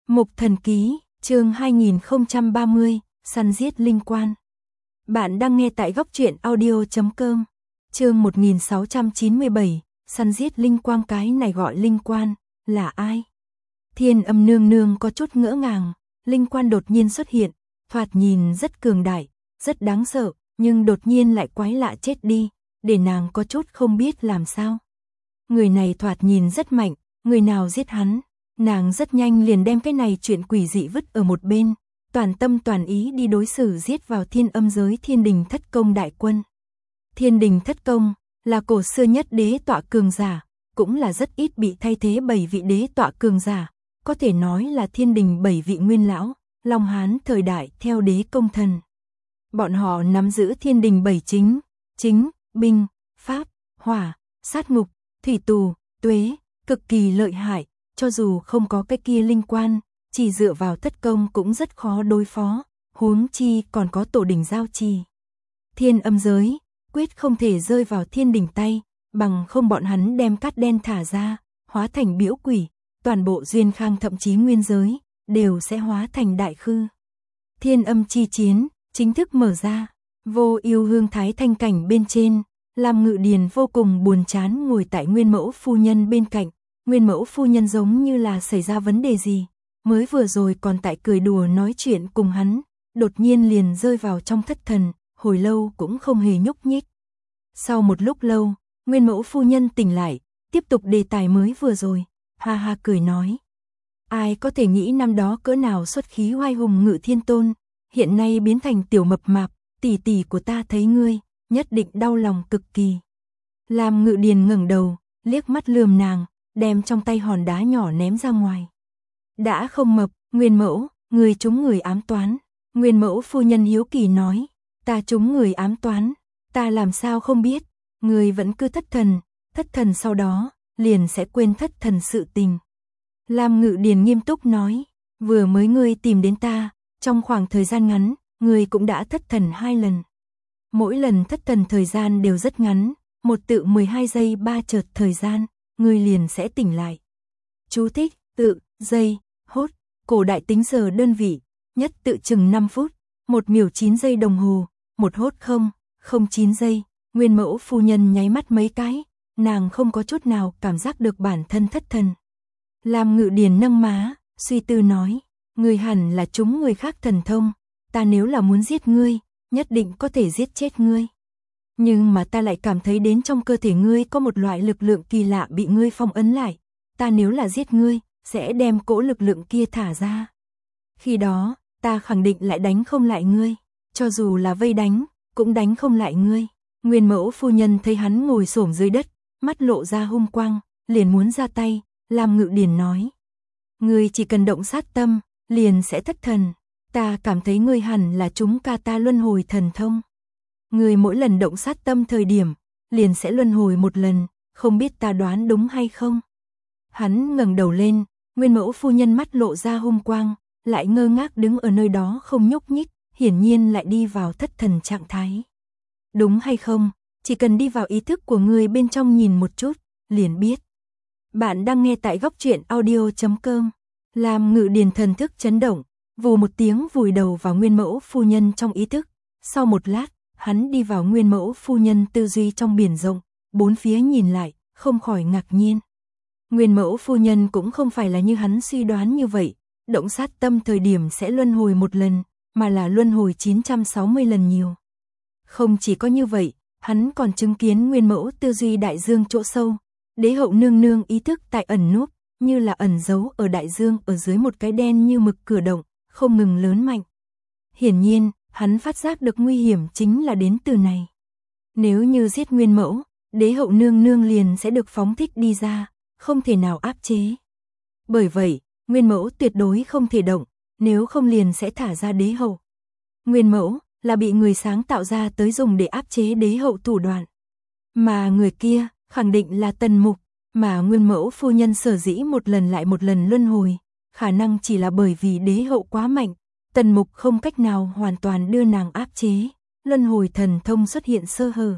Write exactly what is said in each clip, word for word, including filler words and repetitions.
Mục Thần Ký, chương hai nghìn không trăm ba mươi, săn giết linh quan. Bạn đang nghe tại góc truyện audio chấm com. Chương một nghìn sáu trăm chín mươi bảy, săn giết linh quang. Cái này gọi linh quan, là ai? Thiên Âm nương nương có chút ngỡ ngàng, linh quan đột nhiên xuất hiện, thoạt nhìn rất cường đại, rất đáng sợ, nhưng đột nhiên lại quái lạ chết đi, để nàng có chút không biết làm sao. Người này thoạt nhìn rất mạnh, người nào giết hắn? Nàng rất nhanh liền đem cái này chuyện quỷ dị vứt ở một bên, toàn tâm toàn ý đi đối xử giết vào Thiên Âm giới Thiên Đình Thất Công đại quân. Thiên Đình Thất Công là cổ xưa nhất đế tọa cường giả, cũng là rất ít bị thay thế bảy vị đế tọa cường giả, có thể nói là Thiên Đình bảy vị nguyên lão, Long Hán thời đại theo đế công thần. Bọn họ nắm giữ Thiên Đình bảy chính, chính, binh, pháp, hỏa, sát ngục, thủy tù, tuế, cực kỳ lợi hại. Cho dù không có cái kia linh quan, chỉ dựa vào thất công cũng rất khó đối phó, huống chi còn có tổ đình giao trì. Thiên Âm giới, quyết không thể rơi vào Thiên Đình tay, bằng không bọn hắn đem cát đen thả ra, hóa thành biễu quỷ, toàn bộ duyên khang thậm chí nguyên giới, đều sẽ hóa thành đại khư. Thiên Âm chi chiến, chính thức mở ra, Vô Ưu Hương Thái Thanh cảnh bên trên, Lam Ngự Điền vô cùng buồn chán ngồi tại Nguyên Mẫu phu nhân bên cạnh. Nguyên Mẫu phu nhân giống như là xảy ra vấn đề gì, mới vừa rồi còn tại cười đùa nói chuyện cùng hắn, đột nhiên liền rơi vào trong thất thần, hồi lâu cũng không hề nhúc nhích. Sau một lúc lâu, Nguyên Mẫu phu nhân tỉnh lại, tiếp tục đề tài mới vừa rồi, ha ha cười nói. Ai có thể nghĩ năm đó cỡ nào xuất khí oai hùng Ngự Thiên Tôn, hiện nay biến thành tiểu mập mạp, tỷ tỷ của ta thấy ngươi, nhất định đau lòng cực kỳ. Lam Ngự Điền ngẩng đầu, liếc mắt lườm nàng, đem trong tay hòn đá nhỏ ném ra ngoài. Đã không mập, Nguyên Mẫu, người trúng người ám toán. Nguyên Mẫu phu nhân hiếu kỳ nói, ta trúng người ám toán, ta làm sao không biết, người vẫn cứ thất thần, thất thần sau đó, liền sẽ quên thất thần sự tình. Lam Ngự Điền nghiêm túc nói, vừa mới ngươi tìm đến ta, trong khoảng thời gian ngắn, ngươi cũng đã thất thần hai lần. Mỗi lần thất thần thời gian đều rất ngắn, một tự mười hai giây ba chợt thời gian. Ngươi liền sẽ tỉnh lại. Chú thích, tự, giây, hốt, cổ đại tính giờ đơn vị, nhất tự chừng năm phút, một miểu chín giây đồng hồ, một hốt không, không chín giây. Nguyên Mẫu phu nhân nháy mắt mấy cái, nàng không có chút nào cảm giác được bản thân thất thần. Lam Ngự Điền nâng má, suy tư nói, ngươi hẳn là trúng người khác thần thông, ta nếu là muốn giết ngươi, nhất định có thể giết chết ngươi. Nhưng mà ta lại cảm thấy đến trong cơ thể ngươi có một loại lực lượng kỳ lạ bị ngươi phong ấn lại, ta nếu là giết ngươi, sẽ đem cỗ lực lượng kia thả ra. Khi đó, ta khẳng định lại đánh không lại ngươi, cho dù là vây đánh, cũng đánh không lại ngươi. Nguyên Mẫu phu nhân thấy hắn ngồi xổm dưới đất, mắt lộ ra hung quang, liền muốn ra tay, Lam Ngự Điền nói. Ngươi chỉ cần động sát tâm, liền sẽ thất thần, ta cảm thấy ngươi hẳn là chúng ca ta luân hồi thần thông. Người mỗi lần động sát tâm thời điểm, liền sẽ luân hồi một lần, không biết ta đoán đúng hay không. Hắn ngẩng đầu lên, Nguyên Mẫu phu nhân mắt lộ ra hung quang, lại ngơ ngác đứng ở nơi đó không nhúc nhích, hiển nhiên lại đi vào thất thần trạng thái. Đúng hay không, chỉ cần đi vào ý thức của người bên trong nhìn một chút, liền biết. Bạn đang nghe tại góc truyện audio chấm com. Lam Ngự Điền thần thức chấn động, vù một tiếng vùi đầu vào Nguyên Mẫu phu nhân trong ý thức. Sau một lát, hắn đi vào Nguyên Mẫu phu nhân tư duy trong biển rộng, bốn phía nhìn lại, không khỏi ngạc nhiên. Nguyên Mẫu phu nhân cũng không phải là như hắn suy đoán như vậy, động sát tâm thời điểm sẽ luân hồi một lần, mà là luân hồi chín trăm sáu mươi lần nhiều. Không chỉ có như vậy, hắn còn chứng kiến Nguyên Mẫu tư duy đại dương chỗ sâu, đế hậu nương nương ý thức tại ẩn núp, như là ẩn giấu ở đại dương ở dưới một cái đen như mực cửa động, không ngừng lớn mạnh. Hiển nhiên, hắn phát giác được nguy hiểm chính là đến từ này. Nếu như giết Nguyên Mẫu, đế hậu nương nương liền sẽ được phóng thích đi ra, không thể nào áp chế. Bởi vậy, Nguyên Mẫu tuyệt đối không thể động, nếu không liền sẽ thả ra đế hậu. Nguyên Mẫu là bị người sáng tạo ra tới dùng để áp chế đế hậu thủ đoạn. Mà người kia, khẳng định là Tần Mục, mà Nguyên Mẫu phu nhân sở dĩ một lần lại một lần luân hồi, khả năng chỉ là bởi vì đế hậu quá mạnh. Tần Mục không cách nào hoàn toàn đưa nàng áp chế, luân hồi thần thông xuất hiện sơ hở.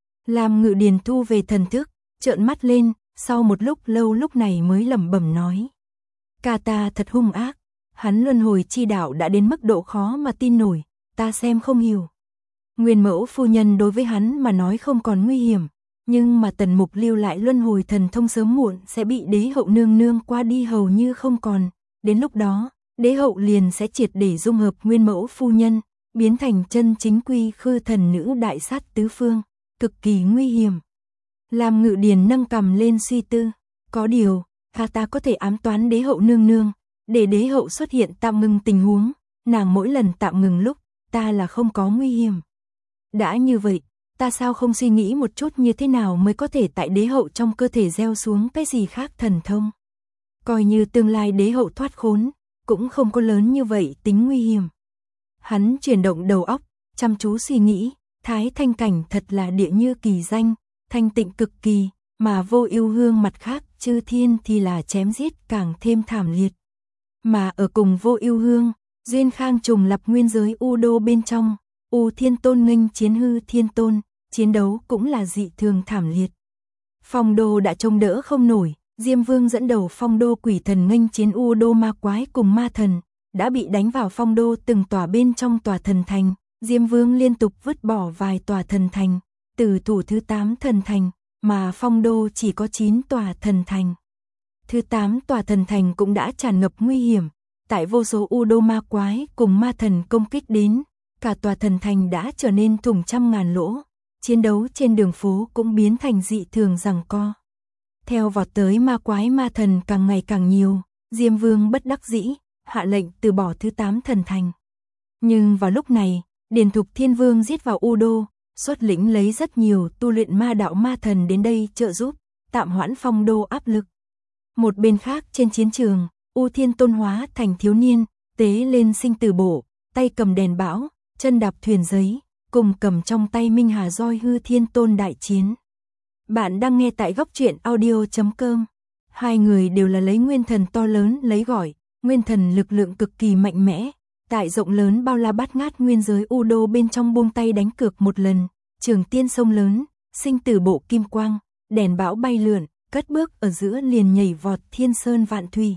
Lam Ngự Điền thu về thần thức, trợn mắt lên, sau một lúc lâu lúc này mới lẩm bẩm nói. Ca ta thật hung ác, Hắn luân hồi chi đạo đã đến mức độ khó mà tin nổi, ta xem không hiểu. Nguyên mẫu phu nhân đối với hắn mà nói không còn nguy hiểm, nhưng mà Tần Mục lưu lại luân hồi thần thông sớm muộn sẽ bị đế hậu nương nương qua đi hầu như không còn, đến lúc đó, đế hậu liền sẽ triệt để dung hợp nguyên mẫu phu nhân, biến thành chân chính quy khư thần nữ đại sát tứ phương, cực kỳ nguy hiểm. Làm Ngự Điền nâng cằm lên suy tư, có điều, khá ta có thể ám toán đế hậu nương nương, để đế hậu xuất hiện tạm ngừng tình huống, nàng mỗi lần tạm ngừng lúc, ta là không có nguy hiểm. Đã như vậy, ta sao không suy nghĩ một chút như thế nào mới có thể tại đế hậu trong cơ thể gieo xuống cái gì khác thần thông. Coi như tương lai đế hậu thoát khốn, cũng không có lớn như vậy tính nguy hiểm. Hắn chuyển động đầu óc, chăm chú suy nghĩ, Thái Thanh cảnh thật là địa như kỳ danh, thanh tịnh cực kỳ, mà Vô Ưu Hương mặt khác, chư thiên thì là chém giết càng thêm thảm liệt. Mà ở cùng Vô Ưu Hương, Duyên Khang trùng lập nguyên giới U Đô bên trong, U Thiên Tôn nghênh chiến Hư Thiên Tôn, chiến đấu cũng là dị thường thảm liệt. Phong Đô đã trông đỡ không nổi, Diêm Vương dẫn đầu Phong Đô quỷ thần nghênh chiến U Đô ma quái cùng ma thần, đã bị đánh vào Phong Đô từng tòa bên trong tòa thần thành, Diêm Vương liên tục vứt bỏ vài tòa thần thành, từ thủ thứ tám thần thành, mà Phong Đô chỉ có chín tòa thần thành. Thứ tám tòa thần thành cũng đã tràn ngập nguy hiểm, tại vô số U Đô ma quái cùng ma thần công kích đến, cả tòa thần thành đã trở nên thủng trăm ngàn lỗ, chiến đấu trên đường phố cũng biến thành dị thường giằng co. Theo vọt tới ma quái ma thần càng ngày càng nhiều, Diêm Vương bất đắc dĩ, hạ lệnh từ bỏ thứ tám thần thành. Nhưng vào lúc này, Điền Thục Thiên Vương giết vào U Đô, xuất lĩnh lấy rất nhiều tu luyện ma đạo ma thần đến đây trợ giúp, tạm hoãn Phong Đô áp lực. Một bên khác trên chiến trường, U Thiên Tôn hóa thành thiếu niên, tế lên sinh tử bổ, tay cầm đèn bão, chân đạp thuyền giấy, cùng cầm trong tay Minh Hà roi Hư Thiên Tôn đại chiến. Bạn đang nghe tại góc truyện audio chấm com. Hai người đều là lấy nguyên thần to lớn lấy gọi, nguyên thần lực lượng cực kỳ mạnh mẽ, tại rộng lớn bao la bát ngát nguyên giới U Đô bên trong buông tay đánh cược một lần, trường tiên sông lớn, sinh tử bộ kim quang, đèn bão bay lượn, cất bước ở giữa liền nhảy vọt thiên sơn vạn thủy.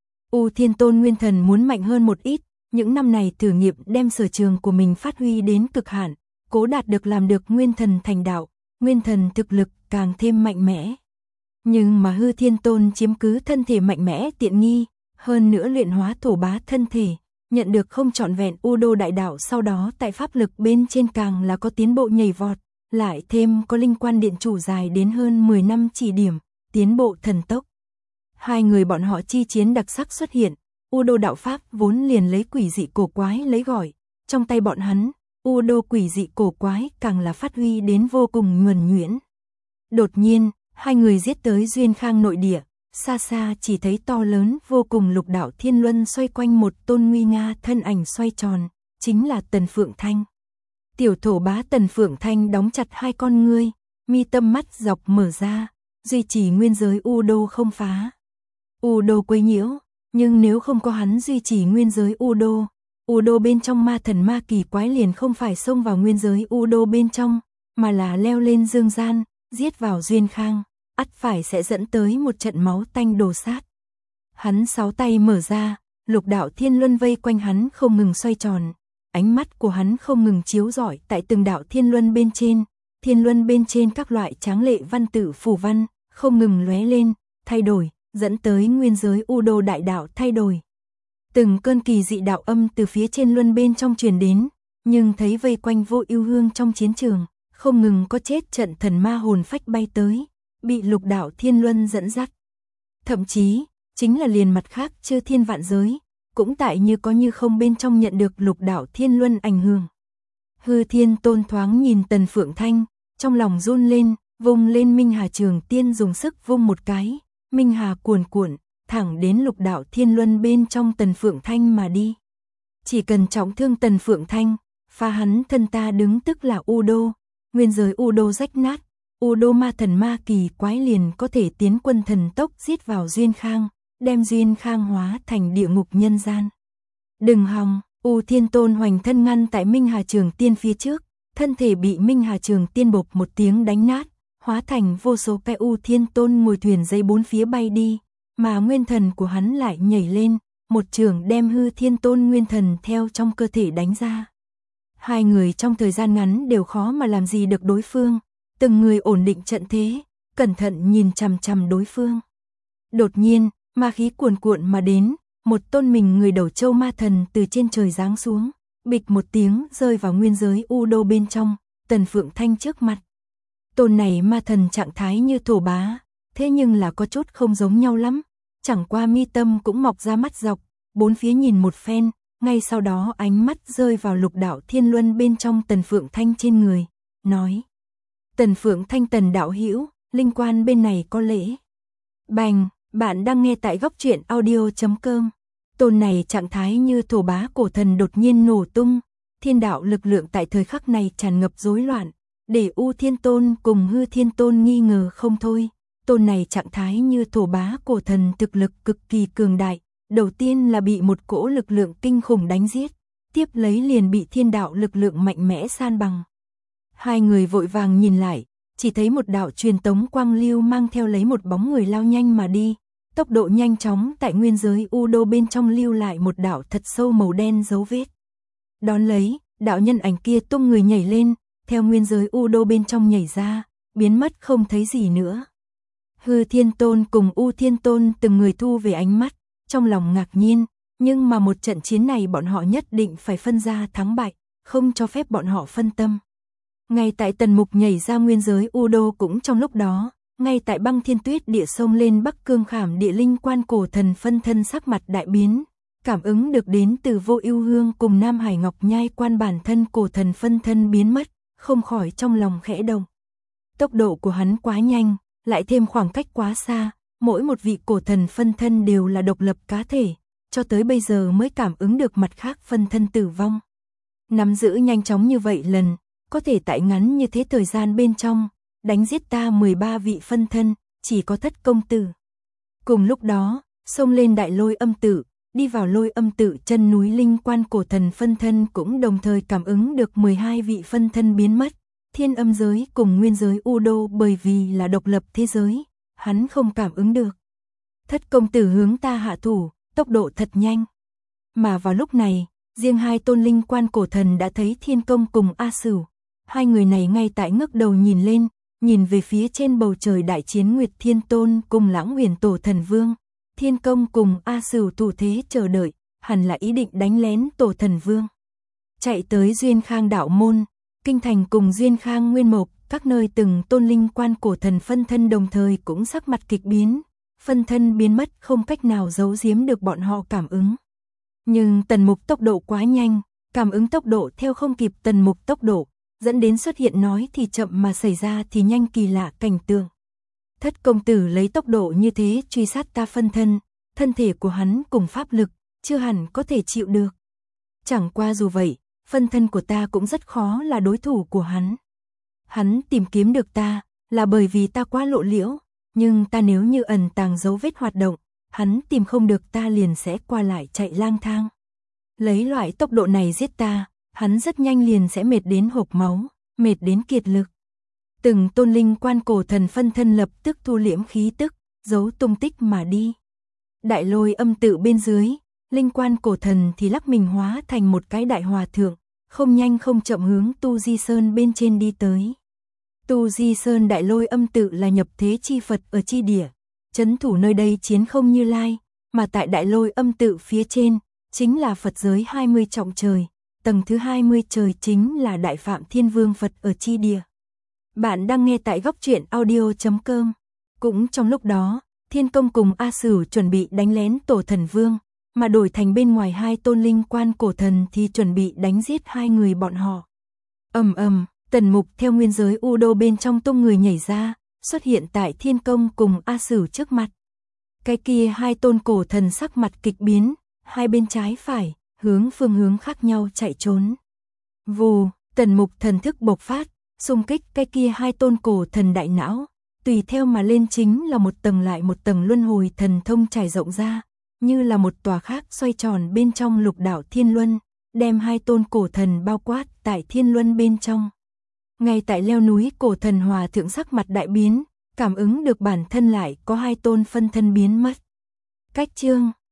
U Thiên Tôn nguyên thần muốn mạnh hơn một ít, những năm này thử nghiệm đem sở trường của mình phát huy đến cực hạn, cố đạt được làm được nguyên thần thành đạo, nguyên thần thực lực càng thêm mạnh mẽ. Nhưng mà Hư Thiên Tôn chiếm cứ thân thể mạnh mẽ tiện nghi, hơn nữa luyện hóa thổ bá thân thể, nhận được không trọn vẹn U Đô đại đạo, sau đó tại pháp lực bên trên càng là có tiến bộ nhảy vọt, lại thêm có linh quan điện chủ dài đến hơn mười năm chỉ điểm, tiến bộ thần tốc. Hai người bọn họ chi chiến đặc sắc xuất hiện, U Đô đạo pháp vốn liền lấy quỷ dị cổ quái lấy gọi, trong tay bọn hắn, U Đô quỷ dị cổ quái càng là phát huy đến vô cùng nhuần nhuyễn. Đột nhiên, hai người giết tới Duyên Khang nội địa, xa xa chỉ thấy to lớn vô cùng lục đạo thiên luân xoay quanh một tôn nguy nga thân ảnh xoay tròn, chính là Tần Phượng Thanh. Tiểu thổ bá Tần Phượng Thanh đóng chặt hai con ngươi, mi tâm mắt dọc mở ra, duy trì nguyên giới U Đô không phá. U Đô quấy nhiễu, nhưng nếu không có hắn duy trì nguyên giới U Đô, U Đô bên trong ma thần ma kỳ quái liền không phải xông vào nguyên giới U Đô bên trong, mà là leo lên dương gian, giết vào Duyên Khang, ắt phải sẽ dẫn tới một trận máu tanh đổ sát. Hắn sáu tay mở ra, lục đạo thiên luân vây quanh hắn không ngừng xoay tròn, ánh mắt của hắn không ngừng chiếu rọi tại từng đạo thiên luân bên trên, thiên luân bên trên các loại tráng lệ văn tự phù văn, không ngừng lóe lên, thay đổi, dẫn tới nguyên giới U Đô đại đạo thay đổi. Từng cơn kỳ dị đạo âm từ phía trên luân bên trong truyền đến, nhưng thấy vây quanh Vô Ưu Hương trong chiến trường, không ngừng có chết trận thần ma hồn phách bay tới, bị lục đạo thiên luân dẫn dắt. Thậm chí, chính là liền mặt khác chư thiên vạn giới, cũng tại như có như không bên trong nhận được lục đạo thiên luân ảnh hưởng. Hư Thiên Tôn thoáng nhìn Tần Phượng Thanh, trong lòng run lên, vung lên Minh Hà Trường Tiên dùng sức vung một cái, Minh Hà cuồn cuộn, thẳng đến lục đạo thiên luân bên trong Tần Phượng Thanh mà đi. Chỉ cần trọng thương Tần Phượng Thanh, phá hắn thân ta đứng tức là U Đô, nguyên giới U Đô rách nát, U Đô ma thần ma kỳ quái liền có thể tiến quân thần tốc giết vào Duyên Khang, đem Duyên Khang hóa thành địa ngục nhân gian. Đừng hòng, U Thiên Tôn hoành thân ngăn tại Minh Hà Trường Tiên phía trước, thân thể bị Minh Hà Trường Tiên bộp một tiếng đánh nát, hóa thành vô số cái U Thiên Tôn ngồi thuyền dây bốn phía bay đi, mà nguyên thần của hắn lại nhảy lên, một chưởng đem Hư Thiên Tôn nguyên thần theo trong cơ thể đánh ra. Hai người trong thời gian ngắn đều khó mà làm gì được đối phương, từng người ổn định trận thế, cẩn thận nhìn chằm chằm đối phương. Đột nhiên, ma khí cuồn cuộn mà đến, một tôn mình người đầu châu ma thần từ trên trời giáng xuống, bịch một tiếng rơi vào nguyên giới U Đô bên trong, Tần Phượng Thanh trước mặt. Tôn này ma thần trạng thái như thổ bá, thế nhưng là có chút không giống nhau lắm, chẳng qua mi tâm cũng mọc ra mắt dọc, bốn phía nhìn một phen, ngay sau đó ánh mắt rơi vào Lục Đạo Thiên Luân bên trong Tần Phượng Thanh trên người, nói: "Tần Phượng Thanh, Tần đạo hữu, linh quan bên này có lễ." Bành, bạn đang nghe tại góc truyện audio chấm com. Tôn này trạng thái như thổ bá cổ thần đột nhiên nổ tung, thiên đạo lực lượng tại thời khắc này tràn ngập rối loạn, để U Thiên Tôn cùng Hư Thiên Tôn nghi ngờ không thôi. Tôn này trạng thái như thổ bá cổ thần thực lực cực kỳ cường đại, đầu tiên là bị một cỗ lực lượng kinh khủng đánh giết, tiếp lấy liền bị thiên đạo lực lượng mạnh mẽ san bằng. Hai người vội vàng nhìn lại, chỉ thấy một đạo truyền tống quang lưu mang theo lấy một bóng người lao nhanh mà đi, tốc độ nhanh chóng tại nguyên giới U Đô bên trong lưu lại một đạo thật sâu màu đen dấu vết. Đón lấy, đạo nhân ảnh kia tung người nhảy lên, theo nguyên giới U Đô bên trong nhảy ra, biến mất không thấy gì nữa. Hư Thiên Tôn cùng U Thiên Tôn từng người thu về ánh mắt, trong lòng ngạc nhiên, nhưng mà một trận chiến này bọn họ nhất định phải phân ra thắng bại, không cho phép bọn họ phân tâm. Ngay tại Tần Mục nhảy ra nguyên giới U Đô cũng trong lúc đó, ngay tại Băng Thiên Tuyết địa sông lên Bắc Cương Khảm địa linh quan cổ thần phân thân sắc mặt đại biến, cảm ứng được đến từ Vô Ưu Hương cùng Nam Hải Ngọc Nhai quan bản thân cổ thần phân thân biến mất, không khỏi trong lòng khẽ động. Tốc độ của hắn quá nhanh, lại thêm khoảng cách quá xa, mỗi một vị cổ thần phân thân đều là độc lập cá thể, cho tới bây giờ mới cảm ứng được mặt khác phân thân tử vong. Nắm giữ nhanh chóng như vậy lần, có thể tại ngắn như thế thời gian bên trong, đánh giết ta mười ba vị phân thân, chỉ có Thất công tử. Cùng lúc đó, xông lên Đại Lôi Âm Tự, đi vào Lôi Âm Tự chân núi linh quan cổ thần phân thân cũng đồng thời cảm ứng được mười hai vị phân thân biến mất. Thiên âm giới cùng nguyên giới U Đô bởi vì là độc lập thế giới, hắn không cảm ứng được. Thất công tử hướng ta hạ thủ, tốc độ thật nhanh. Mà vào lúc này, riêng hai tôn linh quan cổ thần đã thấy Thiên Công cùng A Sửu. Hai người này ngay tại ngước đầu nhìn lên, nhìn về phía trên bầu trời đại chiến Nguyệt Thiên Tôn cùng Lãng Huyền Tổ Thần Vương. Thiên Công cùng A Sửu thủ thế chờ đợi, hẳn là ý định đánh lén Tổ Thần Vương. Chạy tới Duyên Khang đạo môn, Kinh Thành cùng Duyên Khang Nguyên Mộc, các nơi từng tôn linh quan cổ thần phân thân đồng thời cũng sắc mặt kịch biến, phân thân biến mất không cách nào giấu giếm được bọn họ cảm ứng. Nhưng Tần Mục tốc độ quá nhanh, cảm ứng tốc độ theo không kịp Tần Mục tốc độ, dẫn đến xuất hiện nói thì chậm mà xảy ra thì nhanh kỳ lạ cảnh tượng. Thất công tử lấy tốc độ như thế truy sát ta phân thân, thân thể của hắn cùng pháp lực, chưa hẳn có thể chịu được. Chẳng qua dù vậy, phân thân của ta cũng rất khó là đối thủ của hắn. Hắn tìm kiếm được ta, là bởi vì ta quá lộ liễu, nhưng ta nếu như ẩn tàng dấu vết hoạt động, hắn tìm không được ta liền sẽ qua lại chạy lang thang. Lấy loại tốc độ này giết ta, hắn rất nhanh liền sẽ mệt đến hộc máu, mệt đến kiệt lực. Từng tôn linh quan cổ thần phân thân lập tức thu liễm khí tức, giấu tung tích mà đi. Đại Lôi Âm Tự bên dưới, linh quan cổ thần thì lắc mình hóa thành một cái đại hòa thượng, không nhanh không chậm hướng Tu Di Sơn bên trên đi tới. Tu Di Sơn Đại Lôi Âm Tự là nhập thế chi Phật ở chi địa, trấn thủ nơi đây chiến không Như Lai, mà tại Đại Lôi Âm Tự phía trên, chính là Phật giới hai mươi trọng trời, tầng thứ hai mươi trời chính là Đại Phạm Thiên Vương Phật ở chi địa. Bạn đang nghe tại góc truyện audio chấm com. Cũng trong lúc đó, Thiên Công cùng A Sửu chuẩn bị đánh lén Tổ Thần Vương, mà đổi thành bên ngoài hai tôn linh quan cổ thần thì chuẩn bị đánh giết hai người bọn họ. Ầm ầm, Tần Mục theo nguyên giới U Đô bên trong tung người nhảy ra, xuất hiện tại Thiên Công cùng A Sửu trước mặt. Cái kia hai tôn cổ thần sắc mặt kịch biến, hai bên trái phải, hướng phương hướng khác nhau chạy trốn. Vù, Tần Mục thần thức bộc phát, xung kích cái kia hai tôn cổ thần đại não, tùy theo mà lên chính là một tầng lại một tầng luân hồi thần thông trải rộng ra, như là một tòa khác xoay tròn bên trong Lục Đạo Thiên Luân, đem hai tôn cổ thần bao quát tại Thiên Luân bên trong. Ngay tại leo núi cổ thần hòa thượng sắc mặt đại biến, cảm ứng được bản thân lại có hai tôn phân thân biến mất. Cách chương